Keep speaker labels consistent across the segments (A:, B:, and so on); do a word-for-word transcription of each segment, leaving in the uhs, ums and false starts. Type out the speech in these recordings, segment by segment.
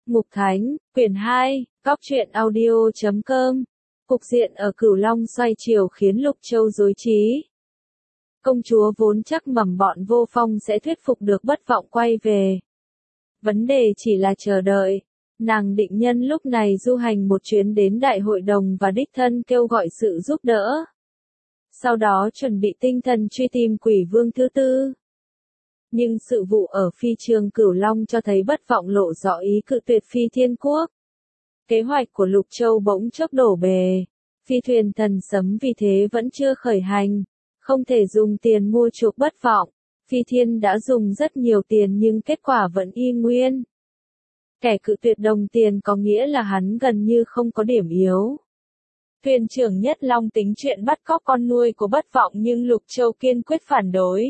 A: Mục Thánh, quyển hai, góc truyện audio chấm com. Cục diện ở Cửu Long xoay chiều khiến Lục Châu rối trí. Công chúa vốn chắc mầm bọn Vô Phong sẽ thuyết phục được Bất Vọng quay về. Vấn đề chỉ là chờ đợi. Nàng định nhân lúc này du hành một chuyến đến Đại hội đồng và đích thân kêu gọi sự giúp đỡ. Sau đó chuẩn bị tinh thần truy tìm Quỷ Vương thứ tư. Nhưng sự vụ ở phi trường Cửu Long cho thấy Bất Vọng lộ rõ ý cự tuyệt Phi Thiên Quốc. Kế hoạch của Lục Châu bỗng chốc đổ bề. Phi thuyền thần sấm vì thế vẫn chưa khởi hành. Không thể dùng tiền mua chuộc Bất Vọng. Phi Thiên đã dùng rất nhiều tiền nhưng kết quả vẫn y nguyên. Kẻ cự tuyệt đồng tiền có nghĩa là hắn gần như không có điểm yếu. Thuyền trưởng Nhất Long tính chuyện bắt cóc con nuôi của Bất Vọng nhưng Lục Châu kiên quyết phản đối.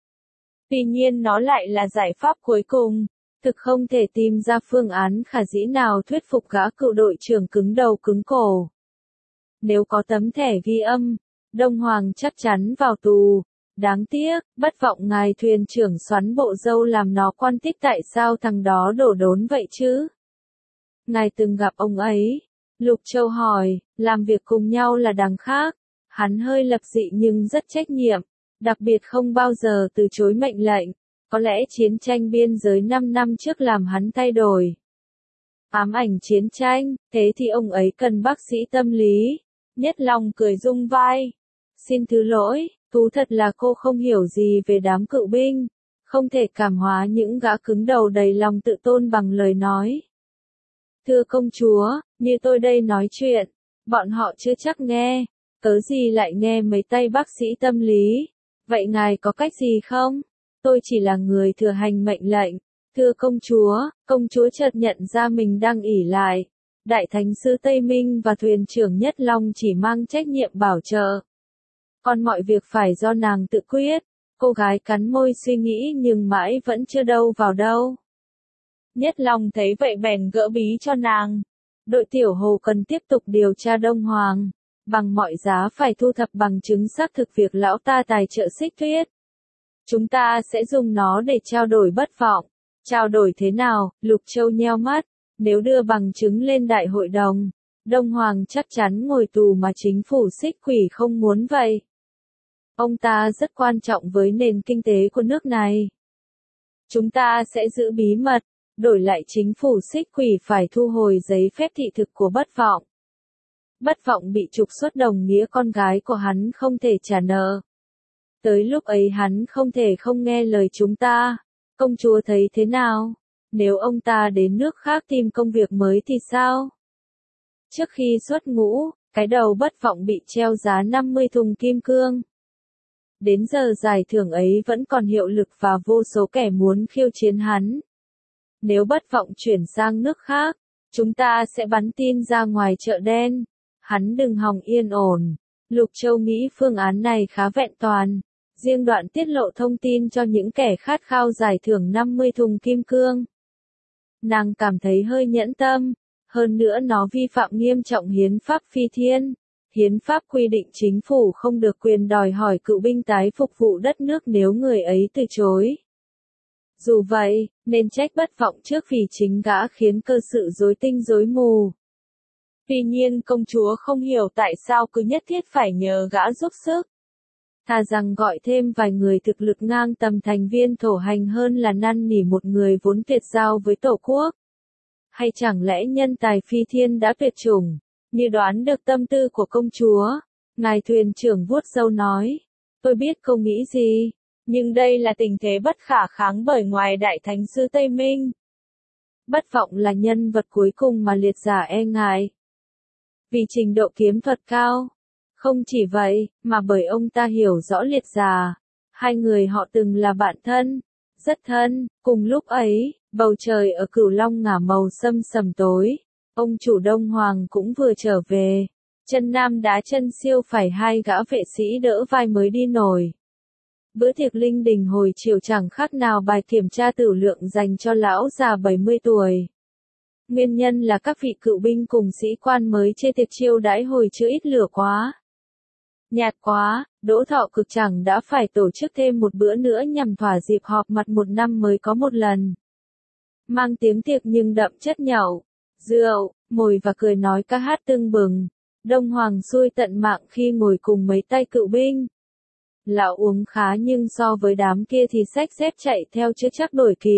A: Tuy nhiên nó lại là giải pháp cuối cùng, thực không thể tìm ra phương án khả dĩ nào thuyết phục gã cựu đội trưởng cứng đầu cứng cổ. Nếu có tấm thẻ ghi âm, Đông Hoàng chắc chắn vào tù. Đáng tiếc, Bất Vọng ngài thuyền trưởng xoắn bộ râu làm nó quan tích tại sao thằng đó đổ đốn vậy chứ? Ngài từng gặp ông ấy? Lục Châu hỏi, làm việc cùng nhau là đằng khác. Hắn hơi lập dị nhưng rất trách nhiệm, đặc biệt không bao giờ từ chối mệnh lệnh. Có lẽ chiến tranh biên giới năm năm trước làm hắn thay đổi. Ám ảnh chiến tranh, thế thì ông ấy cần bác sĩ tâm lý. Nhất Long cười rung vai. Xin thứ lỗi, thú thật là cô không hiểu gì về đám cựu binh. Không thể cảm hóa những gã cứng đầu đầy lòng tự tôn bằng lời nói. Thưa công chúa, như tôi đây nói chuyện, bọn họ chưa chắc nghe. Cớ gì lại nghe mấy tay bác sĩ tâm lý. Vậy ngài có cách gì không? Tôi chỉ là người thừa hành mệnh lệnh. Thưa công chúa, công chúa chợt nhận ra mình đang ỷ lại. Đại thánh sư Tây Minh và thuyền trưởng Nhất Long chỉ mang trách nhiệm bảo trợ. Còn mọi việc phải do nàng tự quyết. Cô gái cắn môi suy nghĩ nhưng mãi vẫn chưa đâu vào đâu. Nhất Long thấy vậy bèn gỡ bí cho nàng. Đội tiểu hồ cần tiếp tục điều tra Đông Hoàng. Bằng mọi giá phải thu thập bằng chứng xác thực việc lão ta tài trợ Xích Tuyết. Chúng ta sẽ dùng nó để trao đổi Bất Vọng. Trao đổi thế nào? Lục Châu nheo mắt. Nếu đưa bằng chứng lên đại hội đồng, Đông Hoàng chắc chắn ngồi tù mà chính phủ Xích Quỷ không muốn vậy. Ông ta rất quan trọng với nền kinh tế của nước này. Chúng ta sẽ giữ bí mật, đổi lại chính phủ Xích Quỷ phải thu hồi giấy phép thị thực của Bất Vọng. Bất Vọng bị trục xuất đồng nghĩa con gái của hắn không thể trả nợ. Tới lúc ấy hắn không thể không nghe lời chúng ta. Công chúa thấy thế nào? Nếu ông ta đến nước khác tìm công việc mới thì sao? Trước khi xuất ngũ, cái đầu Bất Vọng bị treo giá năm mươi thùng kim cương. Đến giờ giải thưởng ấy vẫn còn hiệu lực và vô số kẻ muốn khiêu chiến hắn. Nếu Bất Vọng chuyển sang nước khác, chúng ta sẽ bắn tin ra ngoài chợ đen. Hắn đừng hòng yên ổn. Lục Châu nghĩ phương án này khá vẹn toàn. Riêng đoạn tiết lộ thông tin cho những kẻ khát khao giải thưởng năm mươi thùng kim cương. Nàng cảm thấy hơi nhẫn tâm. Hơn nữa nó vi phạm nghiêm trọng hiến pháp Phi Thiên. Hiến pháp quy định chính phủ không được quyền đòi hỏi cựu binh tái phục vụ đất nước nếu người ấy từ chối. Dù vậy, nên trách Bất Vọng trước vì chính gã khiến cơ sự rối tinh rối mù. Tuy nhiên công chúa không hiểu tại sao cứ nhất thiết phải nhờ gã giúp sức. Thà rằng gọi thêm vài người thực lực ngang tầm thành viên thổ hành hơn là năn nỉ một người vốn tuyệt giao với tổ quốc. Hay chẳng lẽ nhân tài Phi Thiên đã tuyệt chủng, như đoán được tâm tư của công chúa? Ngài thuyền trưởng vuốt râu nói, tôi biết cô nghĩ gì, nhưng đây là tình thế bất khả kháng bởi ngoài đại thánh sư Tây Minh. Bất Vọng là nhân vật cuối cùng mà liệt giả e ngại. Vì trình độ kiếm thuật cao. Không chỉ vậy, mà bởi ông ta hiểu rõ liệt giả. Hai người họ từng là bạn thân. Rất thân. Cùng lúc ấy, bầu trời ở Cửu Long ngả màu sâm sầm tối. Ông chủ Đông Hoàng cũng vừa trở về. Chân nam đá chân siêu phải hai gã vệ sĩ đỡ vai mới đi nổi. Bữa tiệc linh đình hồi chiều chẳng khác nào bài kiểm tra tử lượng dành cho lão già bảy mươi tuổi. Nguyên nhân là các vị cựu binh cùng sĩ quan mới chê tiệc chiêu đãi hồi chưa ít lửa quá. Nhạt quá, Đỗ Thọ Cực chẳng đã phải tổ chức thêm một bữa nữa nhằm thỏa dịp họp mặt một năm mới có một lần. mang tiếng tiệc nhưng đậm chất nhậu, rượu, mồi và cười nói ca hát tưng bừng. Đông Hoàng xui tận mạng khi ngồi cùng mấy tay cựu binh. Lão uống khá nhưng so với đám kia thì xách xếp chạy theo chưa chắc đuổi kịp.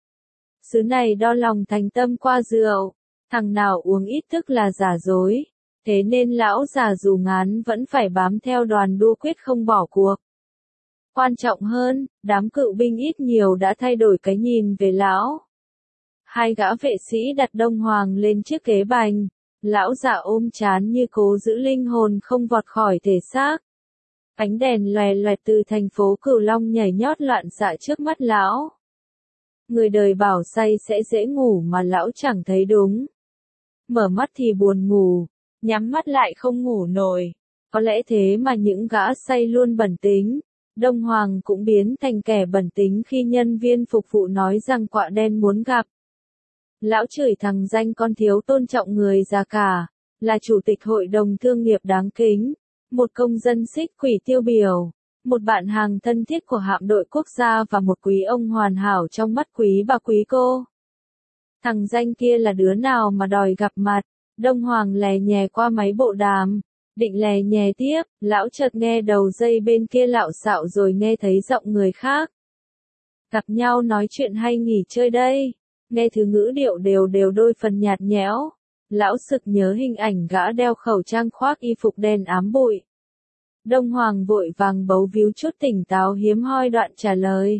A: Xứ này đo lòng thành tâm qua rượu, thằng nào uống ít tức là giả dối, thế nên lão già dù ngán vẫn phải bám theo đoàn đua quyết không bỏ cuộc. Quan trọng hơn, đám cựu binh ít nhiều đã thay đổi cái nhìn về lão. Hai gã vệ sĩ đặt Đông Hoàng lên chiếc ghế bành, lão già ôm chán như cố giữ linh hồn không vọt khỏi thể xác. Ánh đèn lòe loẹt từ thành phố Cửu Long nhảy nhót loạn xạ trước mắt lão. Người đời bảo say sẽ dễ ngủ mà lão chẳng thấy đúng. Mở mắt thì buồn ngủ, nhắm mắt lại không ngủ nổi. Có lẽ thế mà những gã say luôn bẩn tính. Đông Hoàng cũng biến thành kẻ bẩn tính khi nhân viên phục vụ nói rằng quạ đen muốn gặp. Lão chửi thằng danh con thiếu tôn trọng người già cả, là chủ tịch hội đồng thương nghiệp đáng kính, một công dân xích quỷ tiêu biểu, một bạn hàng thân thiết của hạm đội quốc gia và một quý ông hoàn hảo trong mắt quý bà quý cô. Thằng danh kia là đứa nào mà đòi gặp mặt? Đông Hoàng lè nhè qua máy bộ đàm, định lè nhè tiếp, lão chợt nghe đầu dây bên kia lạo xạo rồi nghe thấy giọng người khác. Gặp nhau nói chuyện hay nghỉ chơi đây? Nghe thứ ngữ điệu đều đều đôi phần nhạt nhẽo. Lão sực nhớ hình ảnh gã đeo khẩu trang khoác y phục đen ám bụi. Đông Hoàng vội vàng bấu víu chút tỉnh táo hiếm hoi đoạn trả lời.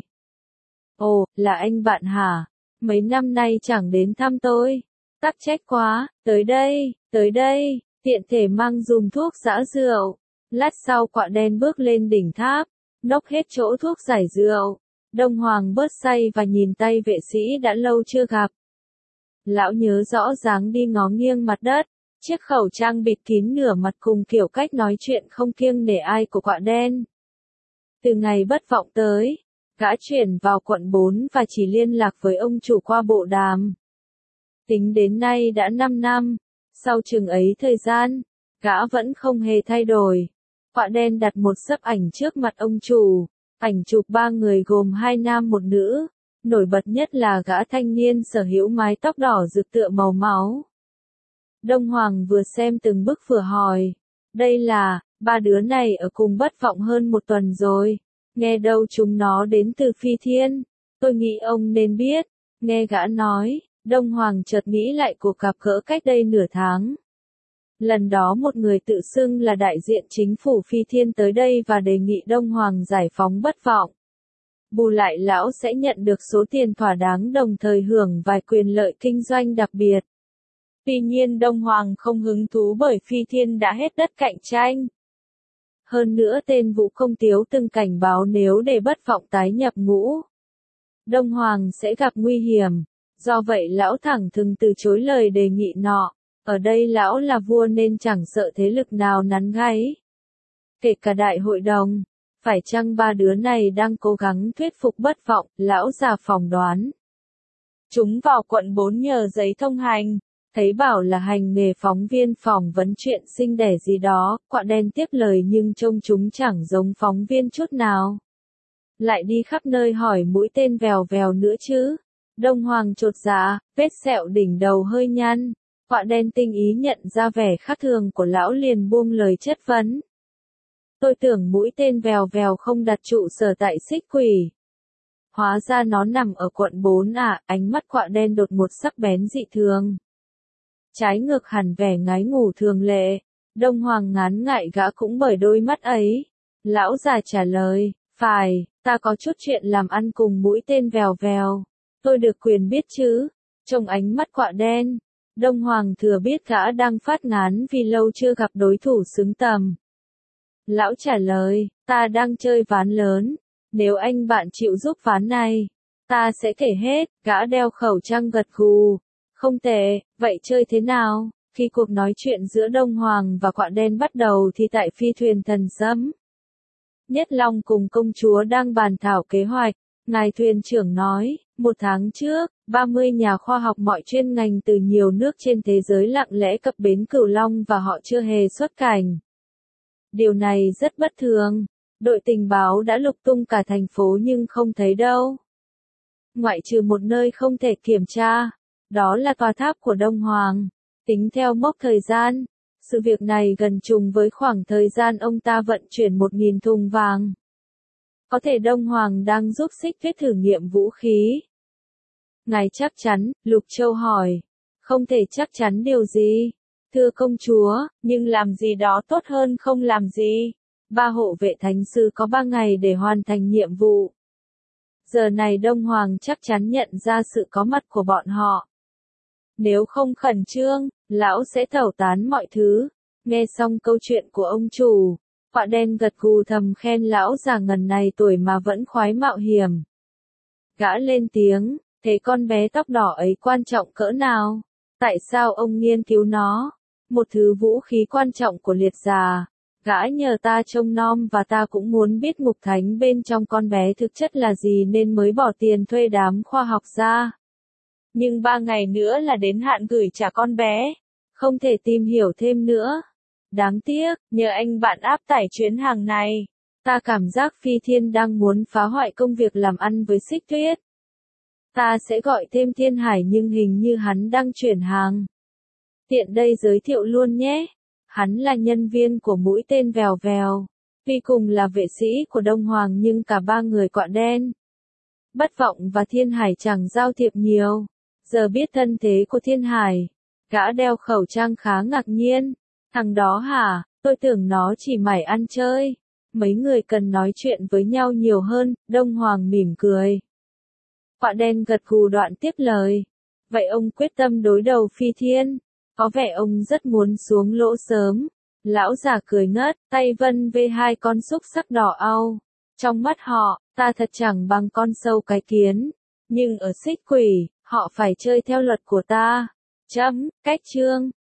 A: Ồ, là anh bạn hả? Mấy năm nay chẳng đến thăm tôi. Tắc trách quá, tới đây, tới đây, tiện thể mang dùm thuốc giã rượu. Lát sau quạ đen bước lên đỉnh tháp, nốc hết chỗ thuốc giải rượu. Đông Hoàng bớt say và nhìn tay vệ sĩ đã lâu chưa gặp. Lão nhớ rõ dáng đi ngó nghiêng mặt đất, chiếc khẩu trang bịt kín nửa mặt cùng kiểu cách nói chuyện không kiêng nể ai của quạ đen. Từ ngày bất vọng tới, gã chuyển vào quận bốn và chỉ liên lạc với ông chủ qua bộ đàm. Tính đến nay đã năm năm, sau chừng ấy thời gian, gã vẫn không hề thay đổi. Quạ đen đặt một xấp ảnh trước mặt ông chủ, ảnh chụp ba người gồm hai nam một nữ. Nổi bật nhất là gã thanh niên sở hữu mái tóc đỏ rực tựa màu máu. Đông Hoàng vừa xem từng bức vừa hỏi. Đây là, ba đứa này ở cùng bất vọng hơn một tuần rồi. Nghe đâu chúng nó đến từ Phi Thiên. Tôi nghĩ ông nên biết. Nghe gã nói, Đông Hoàng chợt nghĩ lại cuộc gặp gỡ cách đây nửa tháng. Lần đó một người tự xưng là đại diện chính phủ Phi Thiên tới đây và đề nghị Đông Hoàng giải phóng bất vọng. Bù lại lão sẽ nhận được số tiền thỏa đáng đồng thời hưởng vài quyền lợi kinh doanh đặc biệt. Tuy nhiên Đông Hoàng không hứng thú bởi Phi Thiên đã hết đất cạnh tranh. Hơn nữa tên Vũ Công Tiếu từng cảnh báo nếu để bất vọng tái nhập ngũ, Đông Hoàng sẽ gặp nguy hiểm. Do vậy lão thẳng thừng từ chối lời đề nghị nọ. Ở đây lão là vua nên chẳng sợ thế lực nào nắn gáy. Kể cả đại hội đồng. Phải chăng ba đứa này đang cố gắng thuyết phục bất vọng, lão già phỏng đoán. Chúng vào quận bốn nhờ giấy thông hành, thấy bảo là hành nghề phóng viên phỏng vấn chuyện sinh đẻ gì đó, quạ đen tiếp lời nhưng trông chúng chẳng giống phóng viên chút nào. Lại đi khắp nơi hỏi mũi tên vèo vèo nữa chứ. Đông Hoàng chột dạ, vết sẹo đỉnh đầu hơi nhăn, quạ đen tinh ý nhận ra vẻ khác thường của lão liền buông lời chất vấn. Tôi tưởng mũi tên vèo vèo không đặt trụ sở tại xích quỷ. Hóa ra nó nằm ở quận bốn à, ánh mắt quạ đen đột ngột sắc bén dị thường. Trái ngược hẳn vẻ ngái ngủ thường lệ, Đông Hoàng ngán ngại gã cũng bởi đôi mắt ấy. Lão già trả lời, phải, ta có chút chuyện làm ăn cùng mũi tên vèo vèo. Tôi được quyền biết chứ, trong ánh mắt quạ đen. Đông Hoàng thừa biết gã đang phát ngán vì lâu chưa gặp đối thủ xứng tầm. Lão trả lời, ta đang chơi ván lớn, nếu anh bạn chịu giúp ván này, ta sẽ kể hết. Gã đeo khẩu trang gật gù, không tệ, vậy chơi thế nào? Khi cuộc nói chuyện giữa Đông Hoàng và quạ đen bắt đầu thì tại phi thuyền Thần Sấm, Nhất Long cùng công chúa đang bàn thảo kế hoạch. Ngài thuyền trưởng nói, một tháng trước, ba mươi nhà khoa học mọi chuyên ngành từ nhiều nước trên thế giới lặng lẽ cập bến Cửu Long và họ chưa hề xuất cảnh. Điều này rất bất thường. Đội tình báo đã lục tung cả thành phố nhưng không thấy đâu. ngoại trừ một nơi không thể kiểm tra, đó là tòa tháp của Đông Hoàng. Tính theo mốc thời gian, sự việc này gần trùng với khoảng thời gian ông ta vận chuyển một nghìn thùng vàng. Có thể Đông Hoàng đang giúp Xích Tuyết thử nghiệm vũ khí. Ngài chắc chắn, Lục Châu hỏi. Không thể chắc chắn điều gì. Thưa công chúa, nhưng làm gì đó tốt hơn không làm gì. Ba hộ vệ thánh sư có ba ngày để hoàn thành nhiệm vụ. Giờ này Đông Hoàng chắc chắn nhận ra sự có mặt của bọn họ. Nếu không khẩn trương, lão sẽ tẩu tán mọi thứ. Nghe xong câu chuyện của ông chủ, Quạ đen gật gù thầm khen lão già ngần này tuổi mà vẫn khoái mạo hiểm. Gã lên tiếng, thế con bé tóc đỏ ấy quan trọng cỡ nào? Tại sao ông nghiên cứu nó? Một thứ vũ khí quan trọng của liệt già. Gã nhờ ta trông nom và ta cũng muốn biết ngục thánh bên trong con bé thực chất là gì nên mới bỏ tiền thuê đám khoa học gia. Nhưng ba ngày nữa là đến hạn gửi trả con bé. Không thể tìm hiểu thêm nữa. Đáng tiếc, nhờ anh bạn áp tải chuyến hàng này. Ta cảm giác Phi Thiên đang muốn phá hoại công việc làm ăn với Xích Tuyết. Ta sẽ gọi thêm Thiên Hải nhưng hình như hắn đang chuyển hàng. Tiện đây giới thiệu luôn nhé. Hắn là nhân viên của mũi tên vèo vèo. Tuy cùng là vệ sĩ của Đông Hoàng nhưng cả ba người Quạ đen, Bất Vọng và Thiên Hải chẳng giao thiệp nhiều. Giờ biết thân thế của Thiên Hải, gã đeo khẩu trang khá ngạc nhiên. Thằng đó hả, tôi tưởng nó chỉ mải ăn chơi. Mấy người cần nói chuyện với nhau nhiều hơn, Đông Hoàng mỉm cười. Quạ đen gật gù đoạn tiếp lời. Vậy ông quyết tâm đối đầu Phi Thiên. Có vẻ ông rất muốn xuống lỗ sớm. Lão già cười ngất, tay vân vê hai con xúc sắc đỏ au. Trong mắt họ, ta thật chẳng bằng con sâu cái kiến. Nhưng ở Xích Quỷ, họ phải chơi theo luật của ta. Chấm, cách chương.